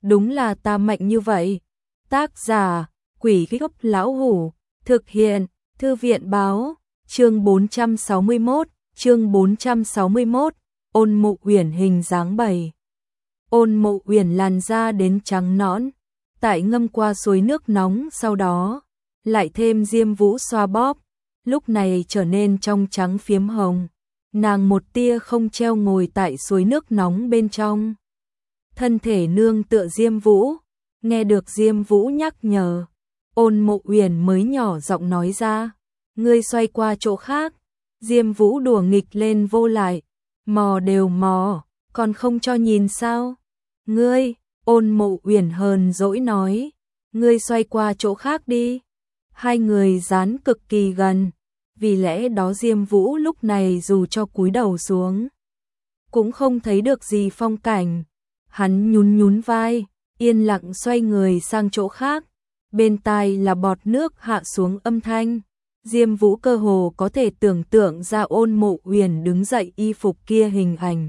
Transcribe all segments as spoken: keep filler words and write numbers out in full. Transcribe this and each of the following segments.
đúng là ta mạnh như vậy. Tác giả, Quỷ Gốc Lão Hủ, thực hiện, Thư viện báo, chương bốn trăm sáu mươi mốt, chương bốn trăm sáu mươi mốt, Ôn Mộ Uyển hình dáng bầy. Ôn Mộ Uyển làn da đến trắng nõn, tại ngâm qua suối nước nóng sau đó, lại thêm diêm vũ xoa bóp, lúc này trở nên trong trắng phiếm hồng. Nàng một tia không treo ngồi tại suối nước nóng bên trong. Thân thể nương tựa Diêm Vũ, nghe được Diêm Vũ nhắc nhở, Ôn Mộ Uyển mới nhỏ giọng nói ra, ngươi xoay qua chỗ khác. Diêm Vũ đùa nghịch lên vô lại, mò đều mò, còn không cho nhìn sao? Ngươi, Ôn Mộ Uyển hờn dỗi nói, ngươi xoay qua chỗ khác đi. Hai người dán cực kỳ gần, vì lẽ đó Diêm Vũ lúc này dù cho cúi đầu xuống, cũng không thấy được gì phong cảnh. Hắn nhún nhún vai, yên lặng xoay người sang chỗ khác, bên tai là bọt nước hạ xuống âm thanh. Diêm Vũ cơ hồ có thể tưởng tượng ra Ôn Mộ Uyển đứng dậy y phục kia hình ảnh.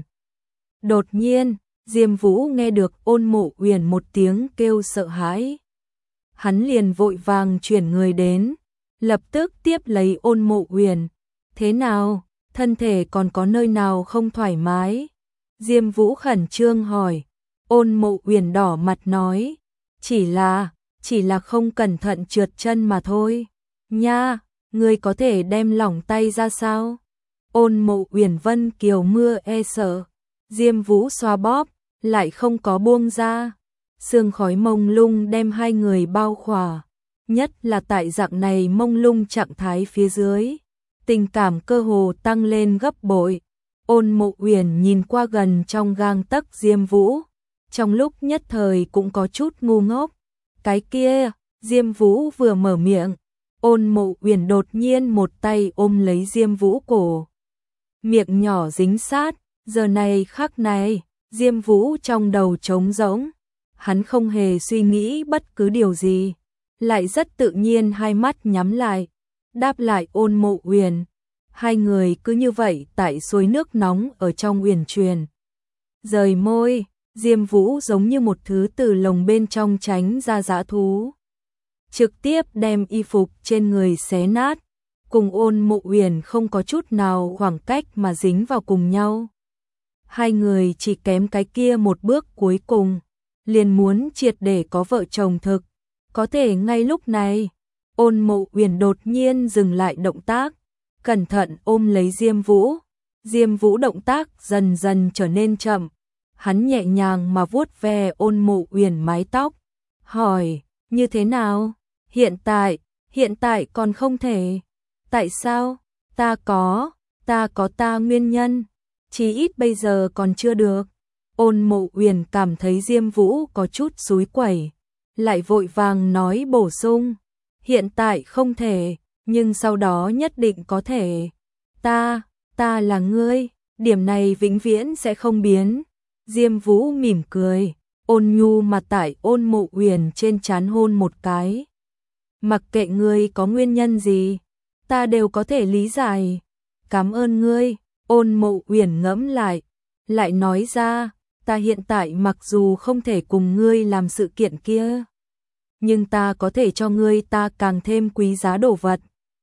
Đột nhiên, Diêm Vũ nghe được Ôn Mộ Uyển một tiếng kêu sợ hãi. Hắn liền vội vàng chuyển người đến, lập tức tiếp lấy Ôn Mộ Uyển. Thế nào, thân thể còn có nơi nào không thoải mái? Diêm Vũ khẩn trương hỏi. Ôn Mộ Uyển đỏ mặt nói, chỉ là, chỉ là không cẩn thận trượt chân mà thôi. Nha, ngươi có thể đem lỏng tay ra sao? Ôn Mộ Uyển vân kiều mưa e sợ. Diêm Vũ xoa bóp, lại không có buông ra. Sương khói mông lung đem hai người bao khỏa, nhất là tại dạng này mông lung trạng thái phía dưới, tình cảm cơ hồ tăng lên gấp bội. Ôn Mộ Uyển nhìn qua gần trong gang tấc Diêm Vũ, trong lúc nhất thời cũng có chút ngu ngốc. Cái kia, Diêm Vũ vừa mở miệng, Ôn Mộ Uyển đột nhiên một tay ôm lấy Diêm Vũ cổ, miệng nhỏ dính sát. Giờ này khắc này, Diêm Vũ trong đầu trống rỗng, hắn không hề suy nghĩ bất cứ điều gì, lại rất tự nhiên hai mắt nhắm lại, đáp lại Ôn Mộ Uyển. Hai người cứ như vậy tại suối nước nóng ở trong uyển truyền. Rời môi, Diêm Vũ giống như một thứ từ lồng bên trong tránh ra dã thú, trực tiếp đem y phục trên người xé nát, cùng Ôn Mộ Uyển không có chút nào khoảng cách mà dính vào cùng nhau. Hai người chỉ kém cái kia một bước cuối cùng, liền muốn triệt để có vợ chồng thực. Có thể ngay lúc này, Ôn Mộ Uyển đột nhiên dừng lại động tác, cẩn thận ôm lấy Diêm Vũ. Diêm Vũ động tác dần dần trở nên chậm, hắn nhẹ nhàng mà vuốt ve Ôn Mộ Uyển mái tóc, hỏi, như thế nào? Hiện tại, hiện tại còn không thể. Tại sao? Ta có, ta có ta nguyên nhân, chí ít bây giờ còn chưa được. Ôn Mộ Uyển cảm thấy Diêm Vũ có chút xúi quẩy, lại vội vàng nói bổ sung, hiện tại không thể, nhưng sau đó nhất định có thể. Ta, ta là ngươi, điểm này vĩnh viễn sẽ không biến. Diêm Vũ mỉm cười, ôn nhu mà tại Ôn Mộ Uyển trên trán hôn một cái. Mặc kệ ngươi có nguyên nhân gì, ta đều có thể lý giải. Cảm ơn ngươi. Ôn Mộ Uyển ngẫm lại, lại nói ra, ta hiện tại mặc dù không thể cùng ngươi làm sự kiện kia, nhưng ta có thể cho ngươi ta càng thêm quý giá đồ vật.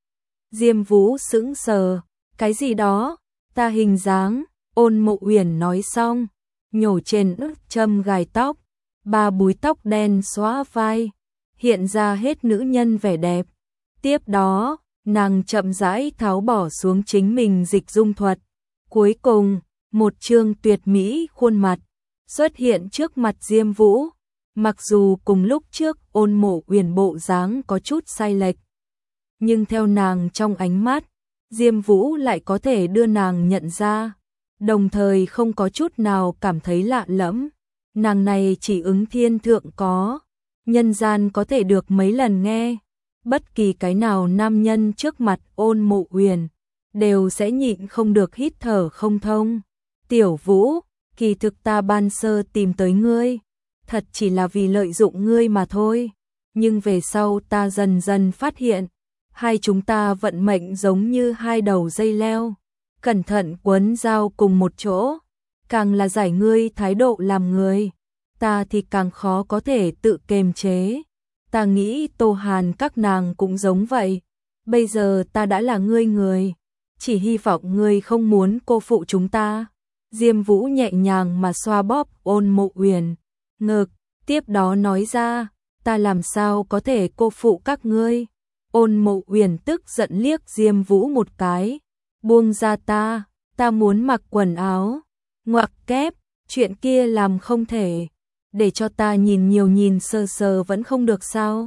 Diêm Vũ sững sờ, cái gì đó? Ta hình dáng. Ôn Mộ Uyển nói xong, nhổ trên ức châm gài tóc, ba búi tóc đen xóa vai, hiện ra hết nữ nhân vẻ đẹp. Tiếp đó, nàng chậm rãi tháo bỏ xuống chính mình dịch dung thuật. Cuối cùng, một trương tuyệt mỹ khuôn mặt xuất hiện trước mặt Diêm Vũ. Mặc dù cùng lúc trước Ôn Mộ Uyển bộ dáng có chút sai lệch, nhưng theo nàng trong ánh mắt, Diêm Vũ lại có thể đưa nàng nhận ra, đồng thời không có chút nào cảm thấy lạ lẫm. Nàng này chỉ ứng thiên thượng có, nhân gian có thể được mấy lần nghe. Bất kỳ cái nào nam nhân trước mặt Ôn Mộ Uyển đều sẽ nhịn không được hít thở không thông. Tiểu Vũ, kỳ thực ta ban sơ tìm tới ngươi, thật chỉ là vì lợi dụng ngươi mà thôi. Nhưng về sau ta dần dần phát hiện, hai chúng ta vận mệnh giống như hai đầu dây leo, cẩn thận quấn giao cùng một chỗ. Càng là giải ngươi thái độ làm người, ta thì càng khó có thể tự kiềm chế. Ta nghĩ Tô Hàn các nàng cũng giống vậy. Bây giờ ta đã là ngươi người, chỉ hy vọng ngươi không muốn cô phụ chúng ta. Diêm Vũ nhẹ nhàng mà xoa bóp Ôn Mộ Uyển ngực, tiếp đó nói ra, ta làm sao có thể cô phụ các ngươi. Ôn Mộ Uyển tức giận liếc Diêm Vũ một cái, buông ra ta, ta muốn mặc quần áo. Ngoặc kép, chuyện kia làm không thể, để cho ta nhìn nhiều nhìn sờ sờ vẫn không được sao?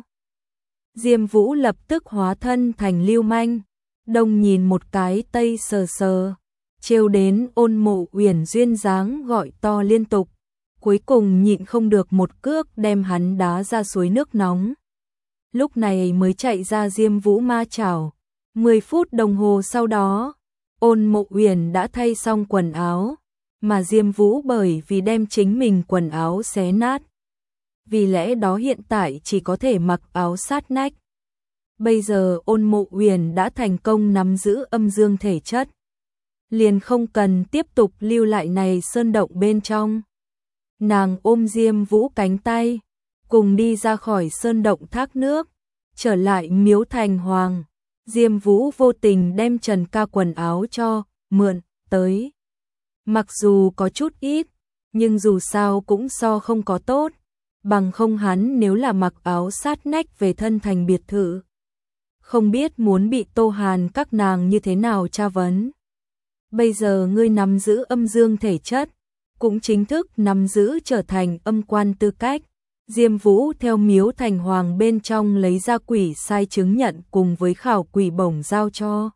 Diêm Vũ lập tức hóa thân thành lưu manh, đông nhìn một cái tây sờ sờ, trêu đến Ôn Mộ Uyển duyên dáng gọi to liên tục, cuối cùng nhịn không được một cước đem hắn đá ra suối nước nóng. Lúc này mới chạy ra Diêm Vũ ma chảo. Mười phút đồng hồ sau đó, Ôn Mộ Uyển đã thay xong quần áo, mà Diêm Vũ bởi vì đem chính mình quần áo xé nát. Vì lẽ đó hiện tại chỉ có thể mặc áo sát nách. Bây giờ Ôn Mộ Uyển đã thành công nắm giữ âm dương thể chất, liền không cần tiếp tục lưu lại này sơn động bên trong. Nàng ôm Diêm Vũ cánh tay, cùng đi ra khỏi sơn động thác nước, trở lại miếu thành hoàng. Diêm Vũ vô tình đem Trần Ca quần áo cho mượn tới. Mặc dù có chút ít, nhưng dù sao cũng so không có tốt, bằng không hắn nếu là mặc áo sát nách về thân thành biệt thự, không biết muốn bị Tô Hàn các nàng như thế nào tra vấn. Bây giờ ngươi nắm giữ âm dương thể chất, cũng chính thức nắm giữ trở thành âm quan tư cách. Diêm Vũ theo miếu thành hoàng bên trong lấy ra quỷ sai chứng nhận cùng với khảo quỷ bổng giao cho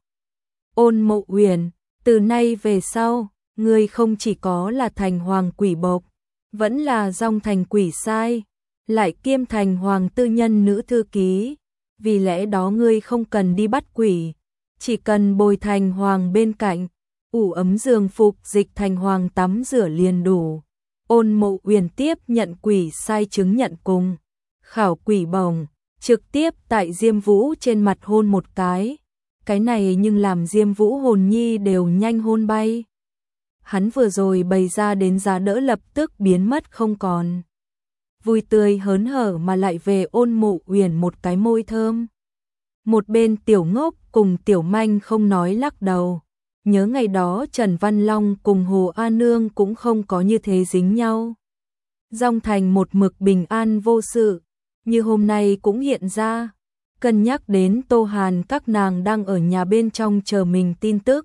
Ôn Mộ Uyển. Từ nay về sau, ngươi không chỉ có là thành hoàng quỷ bộc, vẫn là dòng thành quỷ sai, lại kiêm thành hoàng tư nhân nữ thư ký. Vì lẽ đó ngươi không cần đi bắt quỷ, chỉ cần bồi thành hoàng bên cạnh, ủ ấm giường phục dịch thành hoàng tắm rửa liền đủ. Ôn Mộ Uyển tiếp nhận quỷ sai chứng nhận cùng khảo quỷ bổng, trực tiếp tại Diêm Vũ trên mặt hôn một cái. Cái này nhưng làm Diêm Vũ hồn nhi đều nhanh hôn bay. Hắn vừa rồi bày ra đến giá đỡ lập tức biến mất không còn. Vui tươi hớn hở mà lại về Ôn Mộ Uyển một cái môi thơm. Một bên Tiểu Ngốc cùng Tiểu Manh không nói lắc đầu. Nhớ ngày đó Trần Văn Long cùng Hồ A Nương cũng không có như thế dính nhau. Dòng thành một mực bình an vô sự, như hôm nay cũng hiện ra. Cân nhắc đến Tô Hàn các nàng đang ở nhà bên trong chờ mình tin tức.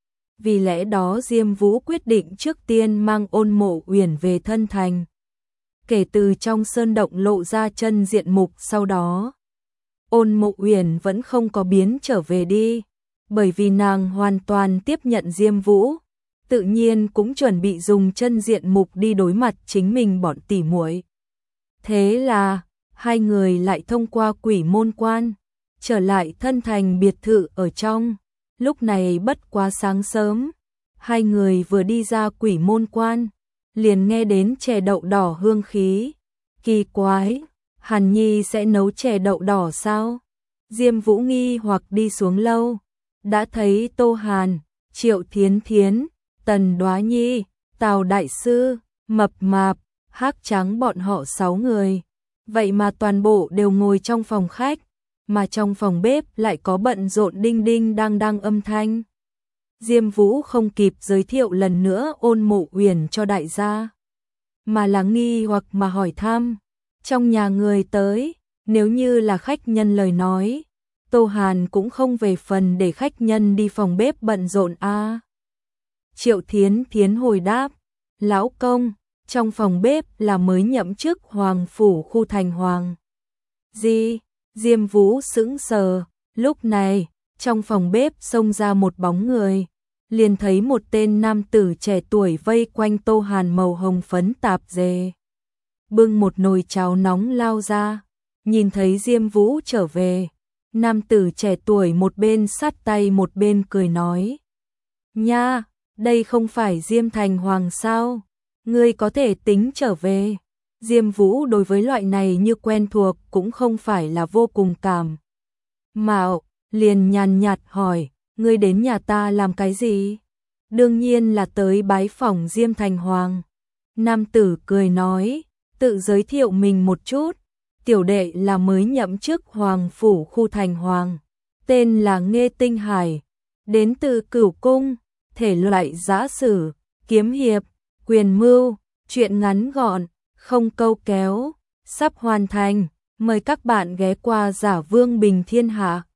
Vì lẽ đó Diêm Vũ quyết định trước tiên mang Ôn Mộ Uyển về thân thành. Kể từ trong sơn động lộ ra chân diện mục sau đó, Ôn Mộ Uyển vẫn không có biến trở về đi. Bởi vì nàng hoàn toàn tiếp nhận Diêm Vũ, tự nhiên cũng chuẩn bị dùng chân diện mục đi đối mặt chính mình bọn tỉ muội. Thế là, hai người lại thông qua quỷ môn quan, trở lại thân thành biệt thự ở trong. Lúc này bất quá sáng sớm, hai người vừa đi ra quỷ môn quan, liền nghe đến chè đậu đỏ hương khí. Kỳ quái, Hàn Nhi sẽ nấu chè đậu đỏ sao? Diêm Vũ nghi hoặc đi xuống lâu, đã thấy Tô Hàn, Triệu Thiến Thiến, Tần Đoá Nhi, Tào Đại Sư, Mập Mạp, Hắc Trắng bọn họ sáu người. Vậy mà toàn bộ đều ngồi trong phòng khách, mà trong phòng bếp lại có bận rộn đinh đinh đang đang âm thanh. Diêm Vũ không kịp giới thiệu lần nữa Ôn Mộ Uyển cho đại gia, mà là nghi hoặc mà hỏi thăm, trong nhà người tới, nếu như là khách nhân lời nói, Tô Hàn cũng không về phần để khách nhân đi phòng bếp bận rộn a. À. Triệu Thiến Thiến hồi đáp, lão công, trong phòng bếp là mới nhậm chức hoàng phủ khu thành hoàng. Gì? Diêm Vũ sững sờ, lúc này, trong phòng bếp xông ra một bóng người, liền thấy một tên nam tử trẻ tuổi vây quanh Tô Hàn màu hồng phấn tạp dề. Bưng một nồi cháo nóng lao ra, nhìn thấy Diêm Vũ trở về. Nam tử trẻ tuổi một bên sát tay một bên cười nói, nha, đây không phải Diêm Thành Hoàng sao, ngươi có thể tính trở về. Diêm Vũ đối với loại này như quen thuộc cũng không phải là vô cùng cảm mạo, liền nhàn nhạt hỏi, ngươi đến nhà ta làm cái gì? Đương nhiên là tới bái phỏng Diêm Thành Hoàng. Nam tử cười nói, Tự giới thiệu mình một chút, tiểu đệ là mới nhậm chức Hoàng Phủ khu thành Hoàng, tên là Nghê Tinh Hải, đến từ Cửu Cung, thể loại giã sử, kiếm hiệp, quyền mưu, truyện ngắn gọn, không câu kéo, sắp hoàn thành, mời các bạn ghé qua Giả Vương Bình Thiên Hạ.